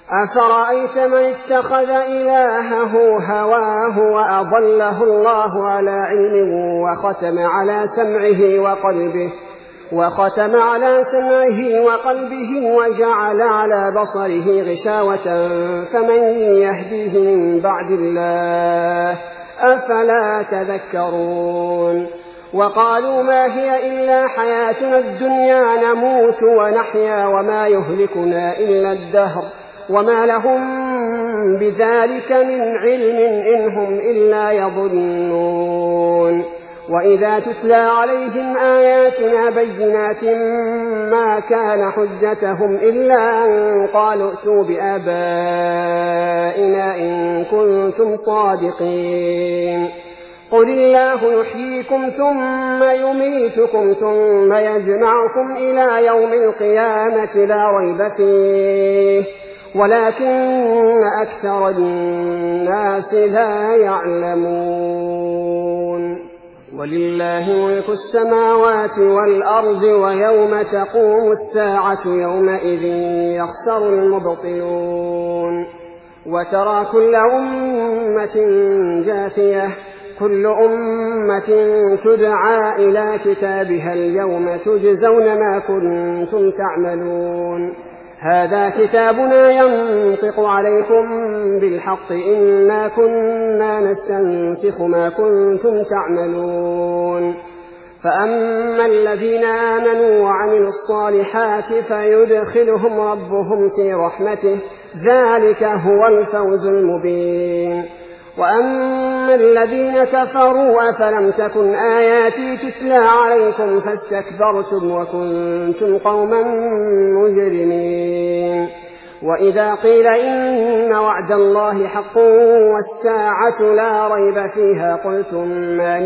أفرأيت من اتخذ إلهه هواه وأضله الله على علم وختم على سمعه وقلبه وجعل على بصره غشاوة فمن يهديه من بعد الله أفلا تذكرون وقالوا ما هي إلا حياتنا الدنيا نموت ونحيا وما يهلكنا إلا الدهر وما لهم بذلك من علم إن هم إلا يظنون وإذا تتلى عليهم آياتنا بينات ما كان حجتهم إلا أن قالوا ائتوا بآبائنا إن كنتم صادقين قل الله يحييكم ثم يميتكم ثم يجمعكم إلى يوم القيامة لا ريب فيه ولكن أكثر الناس لا يعلمون ولله ملك السماوات والأرض ويوم تقوم الساعة يومئذ يخسر المبطلون وترى كل أمة جاثية كل أمة تدعى إلى كتابها اليوم تجزون ما كنتم تعملون هذا كتابنا ينطق عليكم بالحق إنا كنا نستنسخ ما كنتم تعملون فأما الذين آمنوا وعملوا الصالحات فيدخلهم ربهم في رحمته ذلك هو الفوز المبين وأما الذين كفروا أفلم تكن آياتي تتلى عليكم فاستكبرتم وكنتم قوما مجرمين وإذا قيل إن وعد الله حق والساعة لا ريب فيها قلتم ما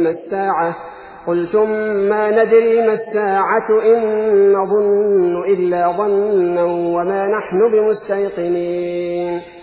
ندري ما الساعة إن نظن إلا ظنا وما نحن بمستيقنين